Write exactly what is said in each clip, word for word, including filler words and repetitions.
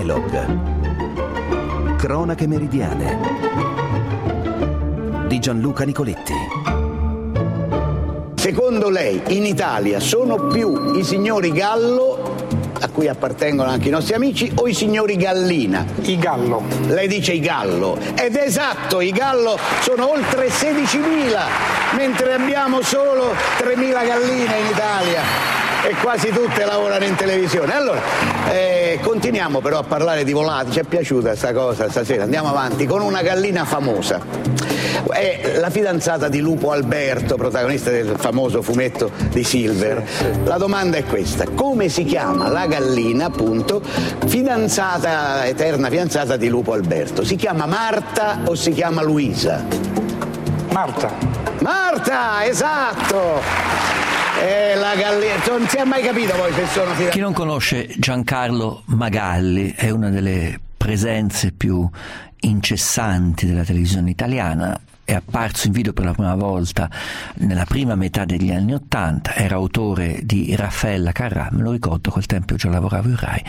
Elog. Cronache meridiane di Gianluca Nicoletti. Secondo lei in Italia sono più i signori Gallo, a cui appartengono anche i nostri amici, o i signori Gallina? I Gallo. Lei dice i Gallo. Ed esatto, i Gallo sono oltre sedicimila, mentre abbiamo solo tremila galline in Italia e quasi tutte lavorano in televisione. Allora, eh, continuiamo però a parlare di volatili. Ci è piaciuta questa cosa stasera. Andiamo avanti con una gallina famosa. È la fidanzata di Lupo Alberto, protagonista del famoso fumetto di Silver. La domanda è questa: come si chiama la gallina, appunto, fidanzata, eterna fidanzata di Lupo Alberto? Si chiama Marta o si chiama Luisa? Marta. Marta, esatto! Eh, la gallina, non si è mai capito poi se sono fidanzati. Chi non conosce Giancarlo Magalli è una delle presenze più incessanti della televisione italiana. È apparso in video per la prima volta nella prima metà degli anni Ottanta, era autore di Raffaella Carrà, me lo ricordo, quel tempo io già lavoravo in Rai,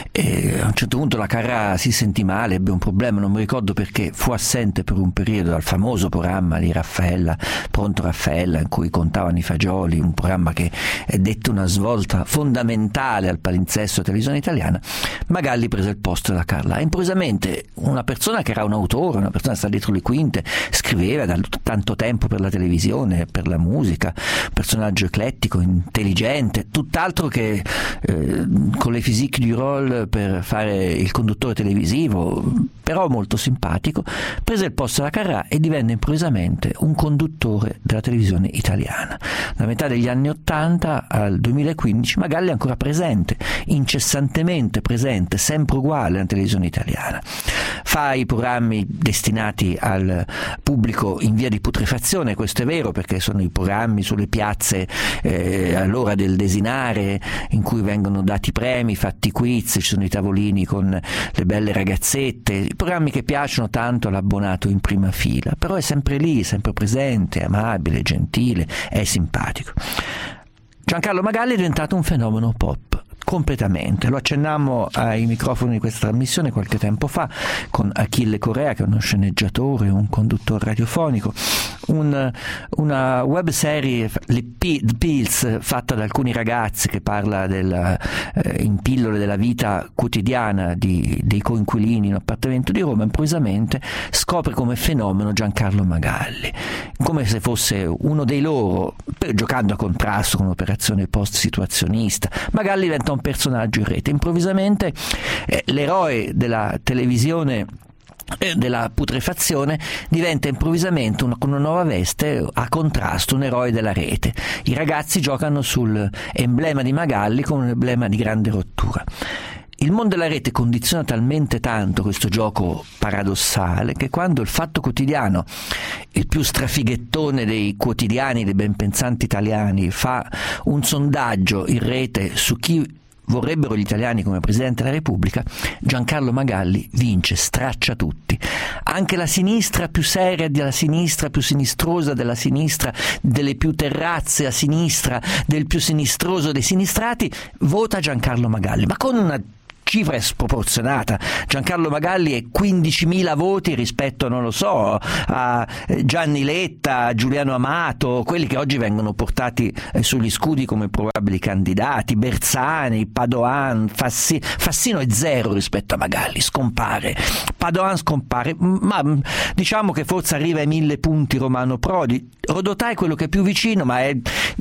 e a un certo punto la Carrà si sentì male, ebbe un problema, non mi ricordo perché, fu assente per un periodo dal famoso programma di Raffaella, Pronto Raffaella, in cui contavano i fagioli, un programma che dette una svolta fondamentale al palinsesto della televisione italiana. Magalli prese il posto della Carrà. Improvvisamente una persona che era un autore, una persona che sta dietro le quinte, scriveva da tanto tempo per la televisione, per la musica, personaggio eclettico, intelligente, tutt'altro che eh, con le physique du rôle per fare il conduttore televisivo, però molto simpatico, prese il posto della Carrà e divenne improvvisamente un conduttore della televisione italiana. Da metà degli anni Ottanta al duemilaquindici Magalli è ancora presente, incessantemente presente, sempre uguale nella televisione italiana. Fa i programmi destinati al pubblico in via di putrefazione, questo è vero, perché sono i programmi sulle piazze eh, all'ora del desinare, in cui vengono dati premi, fatti quiz, ci sono i tavolini con le belle ragazzette, i programmi che piacciono tanto all'abbonato in prima fila, però è sempre lì, sempre presente, amabile, gentile, è simpatico. Giancarlo Magalli è diventato un fenomeno pop. Completamente, lo accennammo ai microfoni di questa trasmissione qualche tempo fa con Achille Corea, che è uno sceneggiatore, un conduttore radiofonico, un, una web serie, le P- The Pills, fatta da alcuni ragazzi, che parla della, eh, in pillole della vita quotidiana di, dei coinquilini in un appartamento di Roma. Improvvisamente scopre come fenomeno Giancarlo Magalli, come se fosse uno dei loro, per, giocando a contrasto con un'operazione post-situazionista. Magalli diventa un personaggio in rete. Improvvisamente eh, l'eroe della televisione eh, della putrefazione diventa improvvisamente una, con una nuova veste a contrasto, un eroe della rete. I ragazzi giocano sul emblema di Magalli come un emblema di grande rottura. Il mondo della rete condiziona talmente tanto questo gioco paradossale che quando il Fatto Quotidiano, il più strafighettone dei quotidiani, dei benpensanti italiani, fa un sondaggio in rete su chi vorrebbero gli italiani come Presidente della Repubblica, Giancarlo Magalli vince, straccia tutti. Anche la sinistra più seria della sinistra, più sinistrosa della sinistra, delle più terrazze a sinistra, del più sinistroso dei sinistrati, vota Giancarlo Magalli, ma con una cifra sproporzionata. Giancarlo Magalli è quindicimila voti rispetto, non lo so, a Gianni Letta, a Giuliano Amato, quelli che oggi vengono portati sugli scudi come probabili candidati, Bersani, Padoan, Fassi, Fassino è zero rispetto a Magalli, scompare, Padoan scompare, ma diciamo che forse arriva ai mille punti Romano Prodi. Rodotà è quello che è più vicino, ma è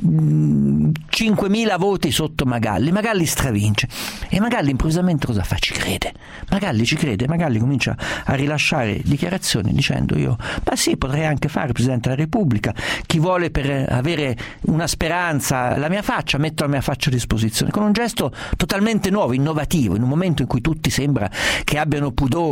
cinquemila voti sotto Magalli. Magalli stravince e Magalli improvvisamente cosa fa? Ci crede. Magalli ci crede, Magalli comincia a rilasciare dichiarazioni dicendo: io, ma sì, potrei anche fare Presidente della Repubblica, chi vuole per avere una speranza la mia faccia, metto la mia faccia a disposizione, con un gesto totalmente nuovo, innovativo, in un momento in cui tutti sembra che abbiano pudore, rispetto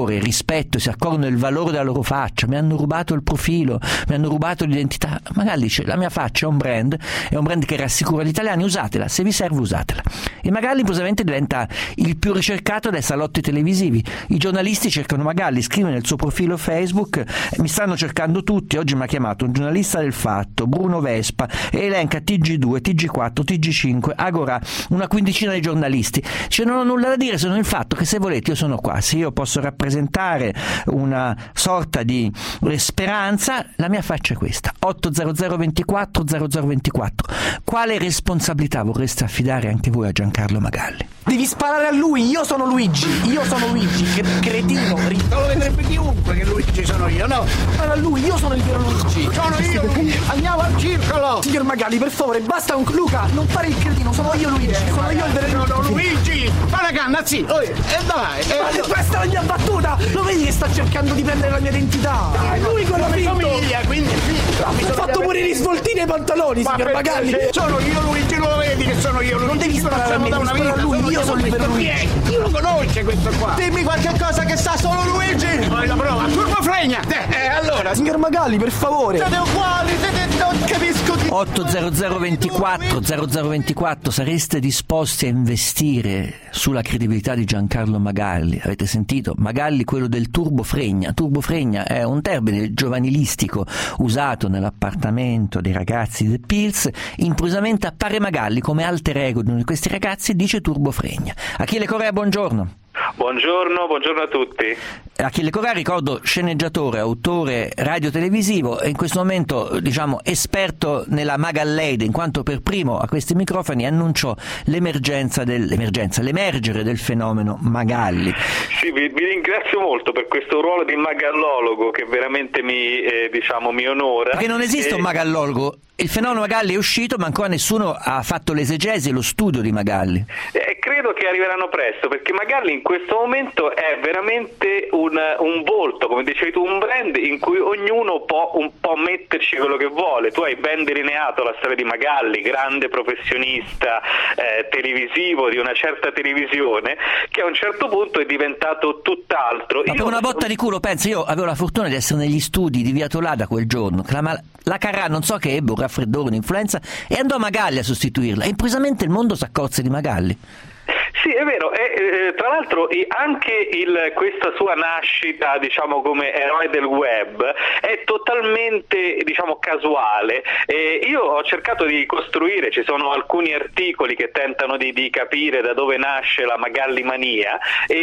rispetto, si accorgono del valore della loro faccia. Mi hanno rubato il profilo, mi hanno rubato l'identità. Magalli dice: la mia faccia è un brand, è un brand che rassicura gli italiani, usatela, se vi serve usatela. E Magalli improvvisamente diventa il più ricercato dai salotti televisivi. I giornalisti cercano Magalli, scrive nel suo profilo Facebook: mi stanno cercando tutti, oggi mi ha chiamato un giornalista del Fatto, Bruno Vespa, e elenca T G due, T G quattro, T G cinque, Agora, una quindicina di giornalisti. Cioè non ho nulla da dire se non il fatto che, se volete, io sono qua, se io posso rappresentare una sorta di speranza, la mia faccia è questa: otto zero zero ventiquattro zero zero ventiquattro. Quale responsabilità vorreste affidare anche voi a Giancarlo Magalli? Devi sparare a lui, io sono Luigi, io sono Luigi, che cretino. Non lo vedrebbe chiunque che Luigi sono io, no? Spara a lui, io sono il vero Luigi. Sono io, Luigi. Andiamo al circolo. Signor Magalli, per favore, basta un Luca, non fare il cretino, sono io Luigi, sono io il vero Luigi. Luigi, fa la canna, sì. Oh, e dai. Ma questa è la mia battuta, lo vedi che sta cercando di prendere la mia identità? È lui quello finto. Famiglia, quindi finto. Mi ha fatto pure i risvoltini ai pantaloni, ma signor Magalli. Sono io Luigi, non lo vedi che sono io Luigi? Non devi sparare a me, devi sparare a lui, io sono il vero Luigi. Chi lo conosce questo qua? Dimmi qualche cosa che sa solo Luigi. Poi la prova, turbo fregna. Eh, allora. Signor Magalli, per favore. Siete uguali, siete, non capisco chi. otto zero zero ventiquattro zero zero ventiquattro, sareste disposti a investire sulla credibilità di Giancarlo Magalli? Avete sentito? Magalli, quello del turbo fregna. Turbo fregna è un termine giovanilistico usato nell'appartamento dei ragazzi del Pils. Improvvisamente appare Magalli come alter ego di uno di questi ragazzi e dice turbo fregna. Achille Correa, buongiorno. Buongiorno, buongiorno a tutti. Achille Correa, ricordo, sceneggiatore, autore radiotelevisivo e in questo momento, diciamo, esperto nella Magalleide, in quanto per primo a questi microfoni annunciò l'emergenza del, l'emergenza, l'emergere del fenomeno Magalli. Sì, vi, vi ringrazio molto per questo ruolo di magallologo che veramente mi, eh, diciamo, mi onora. Perché non esiste e... un magallologo. Il fenomeno Magalli è uscito, ma ancora nessuno ha fatto l'esegesi e lo studio di Magalli. Eh, credo che arriveranno presto, perché Magalli in questo momento è veramente un, un volto, come dicevi tu, un brand in cui ognuno può un po' metterci quello che vuole. Tu hai ben delineato la storia di Magalli, grande professionista eh, televisivo di una certa televisione, che a un certo punto è diventato tutt'altro. Ma io... per una botta di culo, penso, io avevo la fortuna di essere negli studi di Via Tolada quel giorno, che la, mal- la Carrà non so che ebbe un raffreddore, un'influenza, e andò Magalli a sostituirla, e improvvisamente il mondo si accorse di Magalli. Sì, è vero, e eh, tra l'altro anche il, questa sua nascita, diciamo, come eroe del web è totalmente, diciamo, casuale. E io ho cercato di costruire, ci sono alcuni articoli che tentano di, di capire da dove nasce la Magallimania,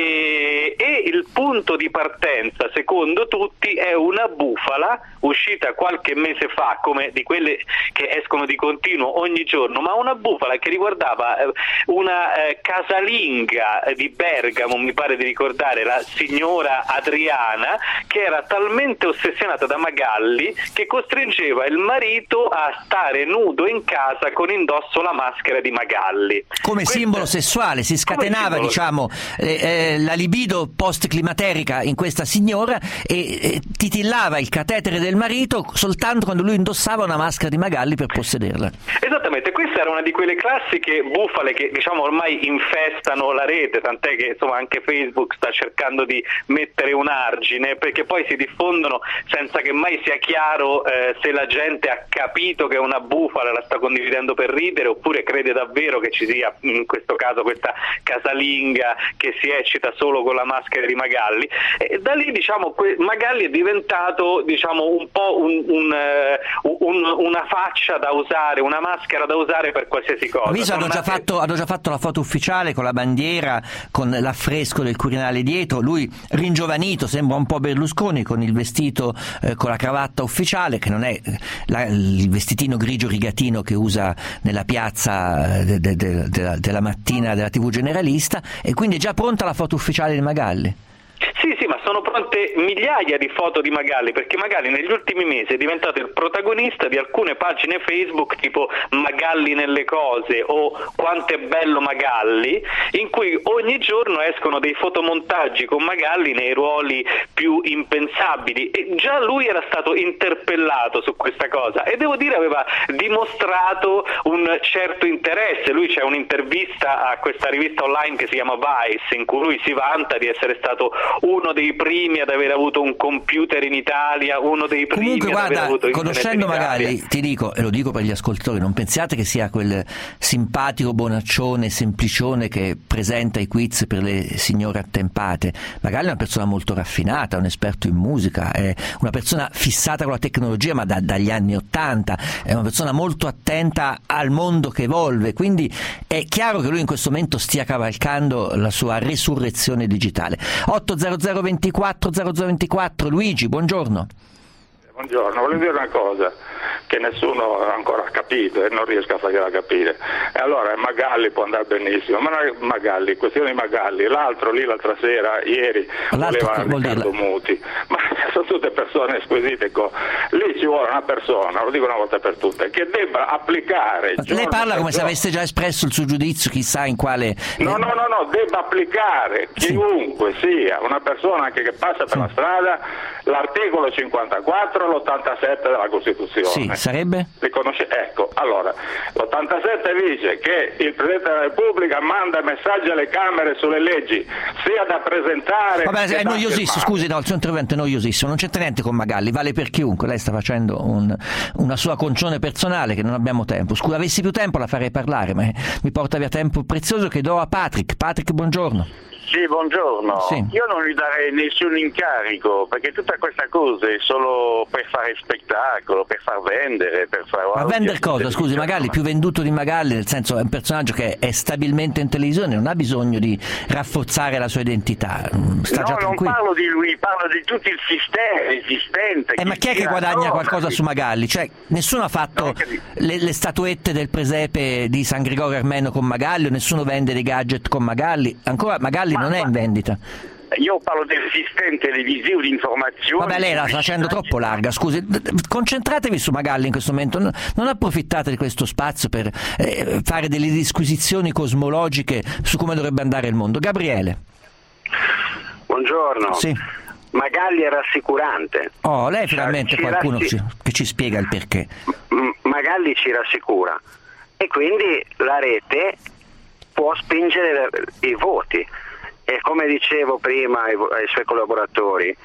e, e il punto di partenza, secondo tutti, è una bufala uscita qualche mese fa, come di quelle che escono di continuo ogni giorno, ma una bufala che riguardava eh, una eh, casalinga di Bergamo, mi pare di ricordare, la signora Adriana, che era talmente ossessionata da Magalli che costringeva il marito a stare nudo in casa con indosso la maschera di Magalli. Come Questa... simbolo sessuale, si scatenava, diciamo, eh, eh, la libido post-climaterica in questa signora e eh, titillava il catetere del marito soltanto quando lui indossava una maschera di Magalli per possederla. Esattamente, questa era una di quelle classiche bufale che, diciamo, ormai infestano la rete, tant'è che, insomma, anche Facebook sta cercando di mettere un argine, perché poi si diffondono senza che mai sia chiaro eh, se la gente ha capito che è una bufala, la sta condividendo per ridere, oppure crede davvero che ci sia, in questo caso, questa casalinga che si eccita solo con la maschera di Magalli. E da lì, diciamo, que- Magalli è diventato, diciamo, un po' un, un, uh, un, una faccia da usare, una maschera da usare per qualsiasi cosa. Ho visto, hanno già, fatto, hanno già fatto la foto ufficiale con la bandiera, con l'affresco del Quirinale dietro, lui ringiovanito, sembra un po' Berlusconi con il vestito, eh, con la cravatta ufficiale, che non è la, il vestitino grigio rigatino che usa nella piazza de, de, de, de, della mattina della tivù generalista, e quindi è già pronta la foto ufficiale di Magalli. Sì, sì, ma sono pronte migliaia di foto di Magalli, perché Magalli negli ultimi mesi è diventato il protagonista di alcune pagine Facebook tipo Magalli nelle cose o Quanto è bello Magalli, in cui ogni giorno escono dei fotomontaggi con Magalli nei ruoli più impensabili, e già lui era stato interpellato su questa cosa e devo dire aveva dimostrato un certo interesse. Lui, c'è un'intervista a questa rivista online che si chiama Vice, in cui lui si vanta di essere stato uno dei primi ad aver avuto un computer in Italia, uno dei primi Comunque, ad guarda, aver avuto internet conoscendo in Italia. Magalli, ti dico, e lo dico per gli ascoltatori, non pensiate che sia quel simpatico bonaccione, semplicione che presenta i quiz per le signore attempate. Magalli è una persona molto raffinata, un esperto in musica, è una persona fissata con la tecnologia, ma da, dagli anni Ottanta, è una persona molto attenta al mondo che evolve, quindi è chiaro che lui in questo momento stia cavalcando la sua resurrezione digitale. otto zero zero ventiquattro zero zero ventiquattro, Luigi, buongiorno. Buongiorno, volevo dire una cosa che nessuno ha ancora capito e non riesco a fargliela capire. E allora Magalli può andare benissimo, ma Magalli, questione di Magalli, l'altro lì l'altra sera, ieri, l'altro voleva Riccardo Muti, ma sono tutte persone squisite. Co- lì ci vuole una persona, lo dico una volta per tutte, che debba applicare. Lei parla come se avesse già espresso il suo giudizio, chissà in quale... No, no, no, no, debba applicare chiunque sì. sia una persona anche che passa per sì. la strada l'articolo cinquantaquattro, l'ottantasette della Costituzione. Sì, sarebbe? Riconosce- ecco, allora, l'ottantasette dice che il Presidente della Repubblica manda messaggi alle Camere sulle leggi, sia da presentare... Vabbè, è noiosissimo, scusi, no, il suo intervento è noiosissimo, non c'entra niente con Magalli, vale per chiunque, lei sta facendo un, una sua concione personale che non abbiamo tempo. Scusa, avessi più tempo la farei parlare, ma mi porta via tempo prezioso che do a Patrick. Patrick, buongiorno. Sì, buongiorno. Sì. Io non gli darei nessun incarico, perché tutta questa cosa è solo per fare spettacolo, per far vendere, per fare... Ma vendere cosa? Scusi, Magalli, più venduto di Magalli, nel senso è un personaggio che è stabilmente in televisione, non ha bisogno di rafforzare la sua identità. Sta no, già non tranquillo. parlo di lui, parlo di tutto il sistema esistente. Eh, ma chi è che guadagna qualcosa su Magalli? Cioè, nessuno ha fatto le, le statuette del presepe di San Gregorio Armeno con Magalli, nessuno vende dei gadget con Magalli. Ancora Magalli non è in vendita. Io parlo del sistema televisivo di informazione. Vabbè, lei la sta facendo troppo larga, scusi, concentratevi su Magalli in questo momento, non approfittate di questo spazio per eh, fare delle disquisizioni cosmologiche su come dovrebbe andare il mondo. Gabriele. Buongiorno. Sì. Magalli è rassicurante. Oh, lei finalmente ci qualcuno rassi- ci, che ci spiega il perché. M- Magalli ci rassicura e quindi la rete può spingere i voti e, come dicevo prima ai, ai suoi collaboratori, eh,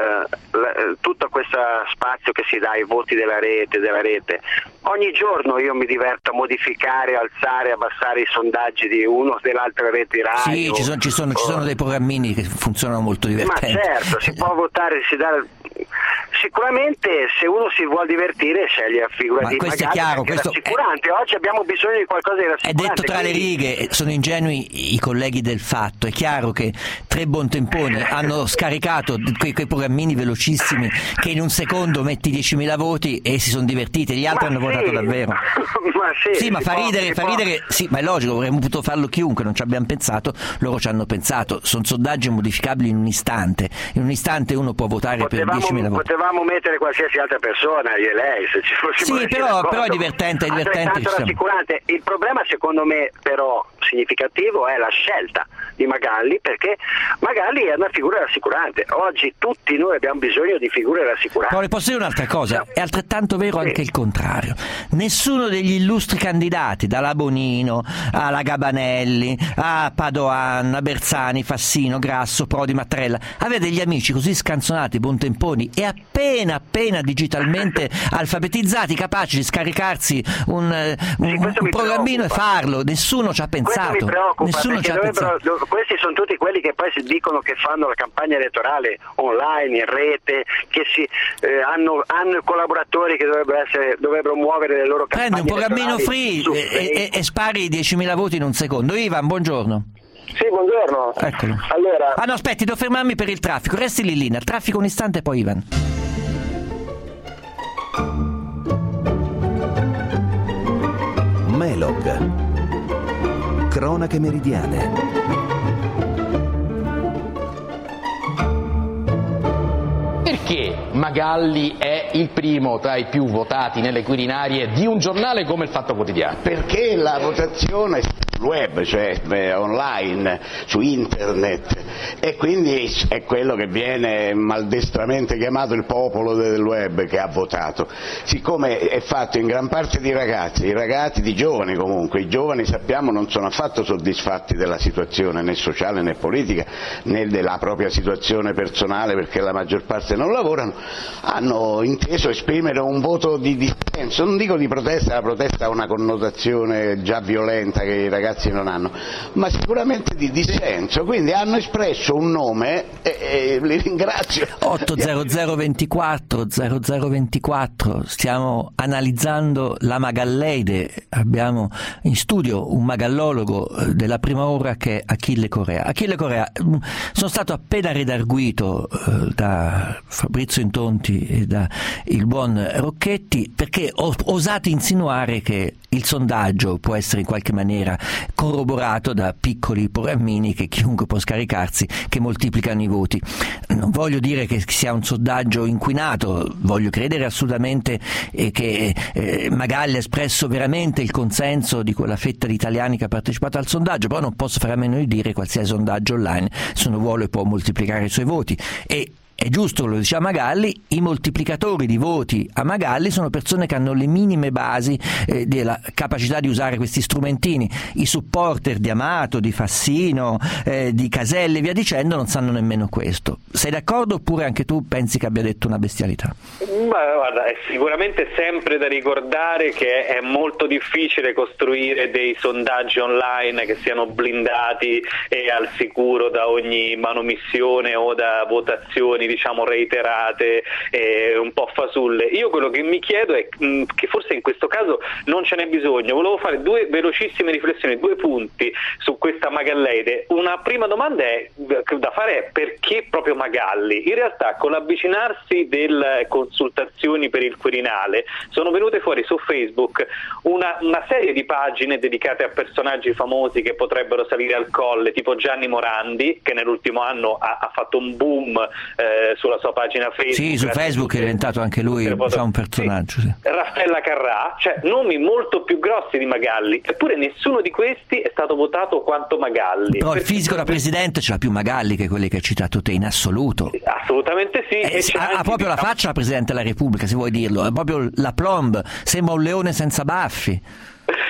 la, tutto questo spazio che si dà ai voti della rete, della rete, ogni giorno io mi diverto a modificare, alzare, abbassare i sondaggi di uno dell'altra rete radio. Sì, ci sono, ci sono, ci sono dei programmini che funzionano molto divertenti. Ma certo, si può votare, si dà... Sicuramente se uno si vuole divertire sceglie la figura Ma di questo Magalli, è chiaro, che è questo rassicurante. è... Oggi abbiamo bisogno di qualcosa di rassicurante. È detto tra quindi... le righe, sono ingenui i colleghi del Fatto, è chiaro che tre buontemponi hanno scaricato quei, quei programmini velocissimi che in un secondo metti diecimila voti e si sono divertiti, gli altri ma hanno sì, votato davvero. Ma sì, sì, ma fa può, ridere, fa può... ridere, sì, ma è logico, avremmo potuto farlo chiunque, non ci abbiamo pensato, loro ci hanno pensato, sono sondaggi modificabili in un istante, in un istante uno può votare potevamo, per diecimila voti. Potevamo mettere qualsiasi altra persona, io e lei, se ci fossimo Sì, però, però è divertente, è divertente. Rassicurante. Il problema secondo me però significativo è la scelta di Magalli, perché Magalli è una figura rassicurante. Oggi tutti noi abbiamo bisogno di figure rassicuranti. Però le posso dire un'altra cosa, è altrettanto vero sì. anche il contrario. Nessuno degli illustri candidati, dalla Bonino alla Gabanelli, a Padoan, a Bersani, Fassino, Grasso, Prodi, Mattarella, aveva degli amici così scanzonati, buontemponi e appena appena digitalmente alfabetizzati, capaci di scaricarsi un, un, sì, un programmino preoccupa. e farlo. Nessuno ci ha pensato. Questo mi preoccupa, Nessuno ci ha pensato. Questi sono tutti quelli che poi si dicono che fanno la campagna elettorale online, in rete, che si, eh, hanno, hanno collaboratori che dovrebbero, essere, dovrebbero muovere le loro campagne. Prendi un programmino free e, e, e spari diecimila voti in un secondo. Ivan, buongiorno. Sì, buongiorno. Eccolo. Allora... Ah no, aspetti, devo fermarmi per il traffico. Resti lì, Lina. Traffico un istante e poi Ivan. Melog. Cronache meridiane. Perché Magalli è il primo tra i più votati nelle quirinarie di un giornale come il Fatto Quotidiano? Perché la votazione web, cioè eh, online, su internet, e quindi è quello che viene maldestramente chiamato il popolo del web che ha votato. Siccome è fatto in gran parte di ragazzi, i ragazzi di giovani comunque, i giovani sappiamo non sono affatto soddisfatti della situazione né sociale né politica né della propria situazione personale, perché la maggior parte non lavorano, hanno inteso esprimere un voto di dissenso, non dico di protesta, la protesta ha una connotazione già violenta che i ragazzi non hanno, ma sicuramente di dissenso, quindi hanno espresso un nome e, e li ringrazio. otto zero zero ventiquattro zero zero ventiquattro, stiamo analizzando la Magalleide, abbiamo in studio un magallologo della prima ora che è Achille Corea. Achille Corea, sono stato appena redarguito eh, da Fabrizio Intonti e da il buon Rocchetti perché ho osato insinuare che il sondaggio può essere in qualche maniera corroborato da piccoli programmini che chiunque può scaricarsi, che moltiplicano i voti. Non voglio dire che sia un sondaggio inquinato, voglio credere assolutamente eh, che eh, Magalli ha espresso veramente il consenso di quella fetta di italiani che ha partecipato al sondaggio, però non posso fare a meno di dire che qualsiasi sondaggio online, se uno vuole, può moltiplicare i suoi voti. E è giusto, lo diceva Magalli, i moltiplicatori di voti a Magalli sono persone che hanno le minime basi eh, della capacità di usare questi strumentini. I supporter di Amato, di Fassino, eh, di Caselli e via dicendo non sanno nemmeno questo. Sei d'accordo oppure anche tu pensi che abbia detto una bestialità? Beh, guarda, è sicuramente sempre da ricordare che è molto difficile costruire dei sondaggi online che siano blindati e al sicuro da ogni manomissione o da votazioni diciamo reiterate e un po' fasulle. Io quello che mi chiedo è mh, che forse in questo caso non ce n'è bisogno. Volevo fare due velocissime riflessioni, due punti su questa Magalleide. Una prima domanda è, da fare è perché proprio Magalli? In realtà con l'avvicinarsi delle consultazioni per il Quirinale sono venute fuori su Facebook una, una serie di pagine dedicate a personaggi famosi che potrebbero salire al colle, tipo Gianni Morandi, che nell'ultimo anno ha, ha fatto un boom eh, sulla sua pagina Facebook. Sì, su Facebook è diventato anche lui un personaggio. Sì. Sì. Raffaella Carrà, cioè nomi molto più grossi di Magalli, eppure nessuno di questi è stato votato quanto Magalli. Però il fisico da presidente ce l'ha più Magalli che quelli che hai citato te, in assoluto. Assolutamente sì. Eh, ha, ha proprio la faccia da Presidente della Repubblica, se vuoi dirlo, è proprio la plomb, sembra un leone senza baffi.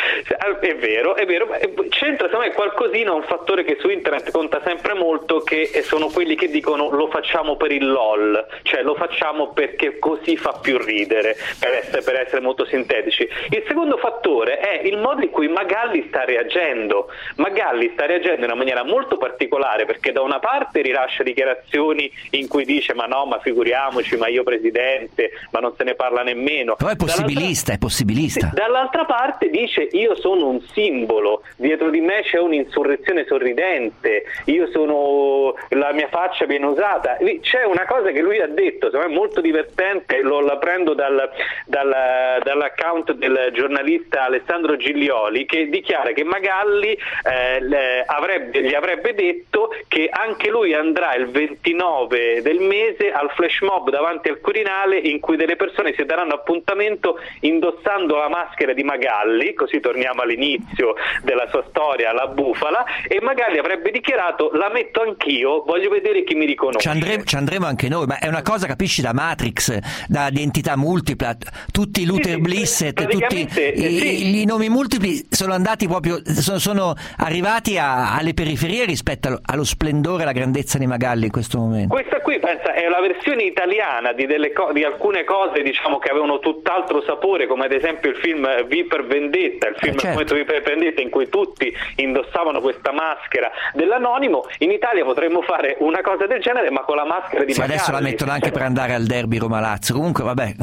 È vero, è vero, c'entra secondo me qualcosina, un fattore che su internet conta sempre molto, che sono quelli che dicono lo facciamo per il LOL, cioè lo facciamo perché così fa più ridere, per essere, per essere molto sintetici. Il secondo fattore è il modo in cui Magalli sta reagendo. Magalli sta reagendo in una maniera molto particolare, perché da una parte rilascia dichiarazioni in cui dice ma no, ma figuriamoci, ma io presidente, ma non se ne parla nemmeno. Però è possibilista, è possibilista. Sì, dall'altra parte dice io sono un simbolo, dietro di me c'è un'insurrezione sorridente, io sono, la mia faccia viene usata. C'è una cosa che lui ha detto, secondo me molto divertente, lo, la prendo dal, dal, dall'account del giornalista Alessandro Giglioli, che dichiara che Magalli eh, le, avrebbe, gli avrebbe detto che anche lui andrà il ventinove del mese al flash mob davanti al Quirinale, in cui delle persone si daranno appuntamento indossando la maschera di Magalli, così torniamo all'inizio della sua storia, la bufala, e Magalli avrebbe dichiarato la metto anch'io, voglio vedere chi mi riconosce. Ci andremo, ci andremo anche noi, ma è una cosa, capisci, da Matrix, da identità multipla, tutti i Luther sì, Blissett, tutti i, sì. i nomi multipli sono andati proprio, sono, sono arrivati a, alle periferie rispetto allo, allo splendore e alla grandezza di Magalli in questo momento. Questa qui, pensa, è la versione italiana di, delle co- di alcune cose, diciamo, che avevano tutt'altro sapore, come ad esempio il film V per Vendetta, il film eh certo. V per Vendetta, in cui tutti indossavano questa maschera dell'anonimo. In Italia potremmo fare una cosa del genere, ma con la maschera di sì, Magalli. Adesso la mettono anche per andare al derby Roma-Lazio. Comunque vabbè,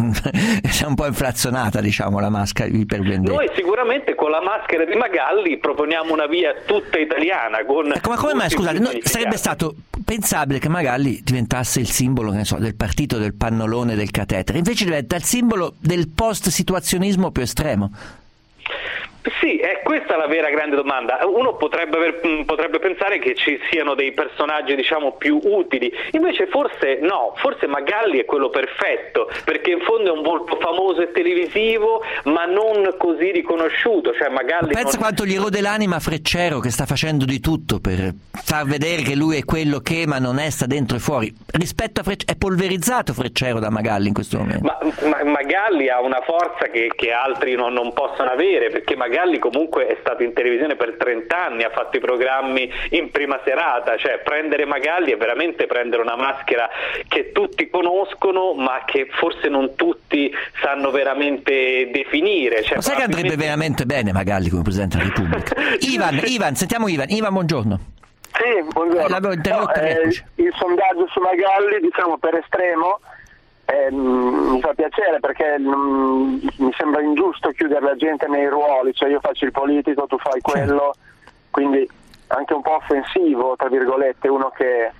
è un po' inflazionata, diciamo, la maschera di V per Vendetta. Noi sicuramente con la maschera di Magalli proponiamo una via tutta italiana. Con ecco, ma come mai, scusate, no, sarebbe stato pensabile che Magalli diventasse il simbolo, che ne so, del partito del pannolone del catetere, invece diventa il simbolo del post-situazionismo più estremo. Sì, è questa la vera grande domanda. Uno potrebbe, aver, potrebbe pensare che ci siano dei personaggi, diciamo, più utili, invece forse no, forse Magalli è quello perfetto, perché in fondo è un volto famoso e televisivo, ma non così riconosciuto. Cioè Magalli pensa non... quanto gli rode l'anima Freccero, che sta facendo di tutto per far vedere che lui è quello che, ma non è, sta dentro e fuori. Rispetto a Freccero, è polverizzato Freccero da Magalli in questo momento. Ma, ma Magalli ha una forza che, che altri non, non possono avere, perché Magalli comunque è stato in televisione per trent'anni, ha fatto i programmi in prima serata. Cioè prendere Magalli è veramente prendere una maschera che tutti conoscono, ma che forse non tutti sanno veramente definire. Cioè, ma sai che andrebbe veramente bene Magalli come Presidente della Repubblica? Ivan, Ivan, sentiamo Ivan. Ivan, buongiorno. Sì, buongiorno. L'avevo interrotta, no, eh, il sondaggio su Magalli, diciamo per estremo, eh, mi fa piacere perché mh, mi sembra ingiusto chiudere la gente nei ruoli, cioè io faccio il politico, tu fai quello, quindi anche un po' offensivo, tra virgolette, uno che...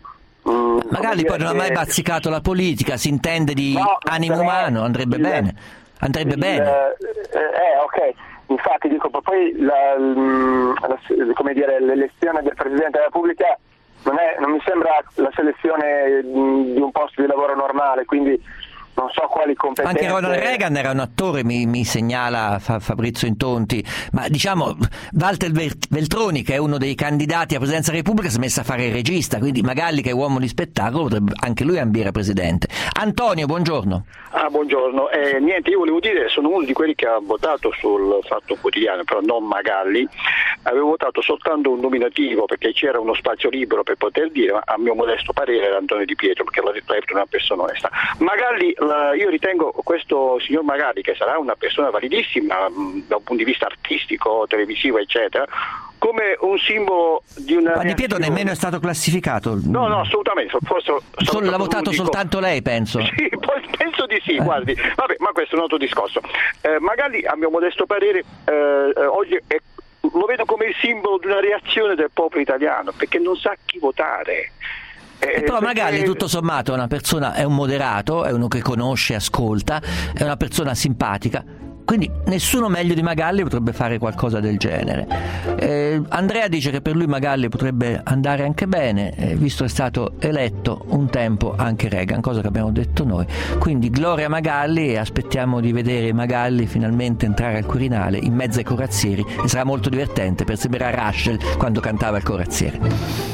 Mh, Magalli poi non ha mai bazzicato la politica, si intende di no, animo umano, andrebbe il, bene, andrebbe il, bene. Eh, eh, ok. Infatti dico, poi la, la, come dire, l'elezione del Presidente della Repubblica non, è, non mi sembra la selezione di un posto di lavoro normale, quindi non so quali competenze. Anche Ronald Reagan era un attore, mi, mi segnala Fabrizio Intonti, ma diciamo Walter Veltroni, che è uno dei candidati a Presidenza della Repubblica, si è messo a fare il regista, quindi Magalli, che è uomo di spettacolo, potrebbe anche lui ambire a Presidente. Antonio, buongiorno. Ah, buongiorno. Eh, niente, io volevo dire, sono uno di quelli che ha votato sul Fatto Quotidiano, però non Magalli. Avevo votato soltanto un nominativo perché c'era uno spazio libero per poter dire, ma a mio modesto parere era Antonio Di Pietro, perché l'ha detto una persona onesta. Magalli, la, io ritengo questo signor Magalli, che sarà una persona validissima mh, da un punto di vista artistico, televisivo, eccetera, come un simbolo di una... Ma Di Pietro nemmeno è stato classificato? No, no, assolutamente. Forse Solo l'ha votato unico. Soltanto lei, penso. Sì, poi penso di sì, eh. guardi. Vabbè, ma questo è un altro discorso. Eh, Magalli, a mio modesto parere, eh, oggi è, lo vedo come il simbolo di una reazione del popolo italiano, perché non sa chi votare. Eh, però Magalli tutto sommato è una persona, è un moderato, è uno che conosce, ascolta, è una persona simpatica, quindi nessuno meglio di Magalli potrebbe fare qualcosa del genere. eh, Andrea dice che per lui Magalli potrebbe andare anche bene, eh, visto che è stato eletto un tempo anche Reagan, cosa che abbiamo detto noi. Quindi gloria a Magalli, e aspettiamo di vedere Magalli finalmente entrare al Quirinale in mezzo ai corazzieri, e sarà molto divertente per sembrare Russell quando cantava il corazziere.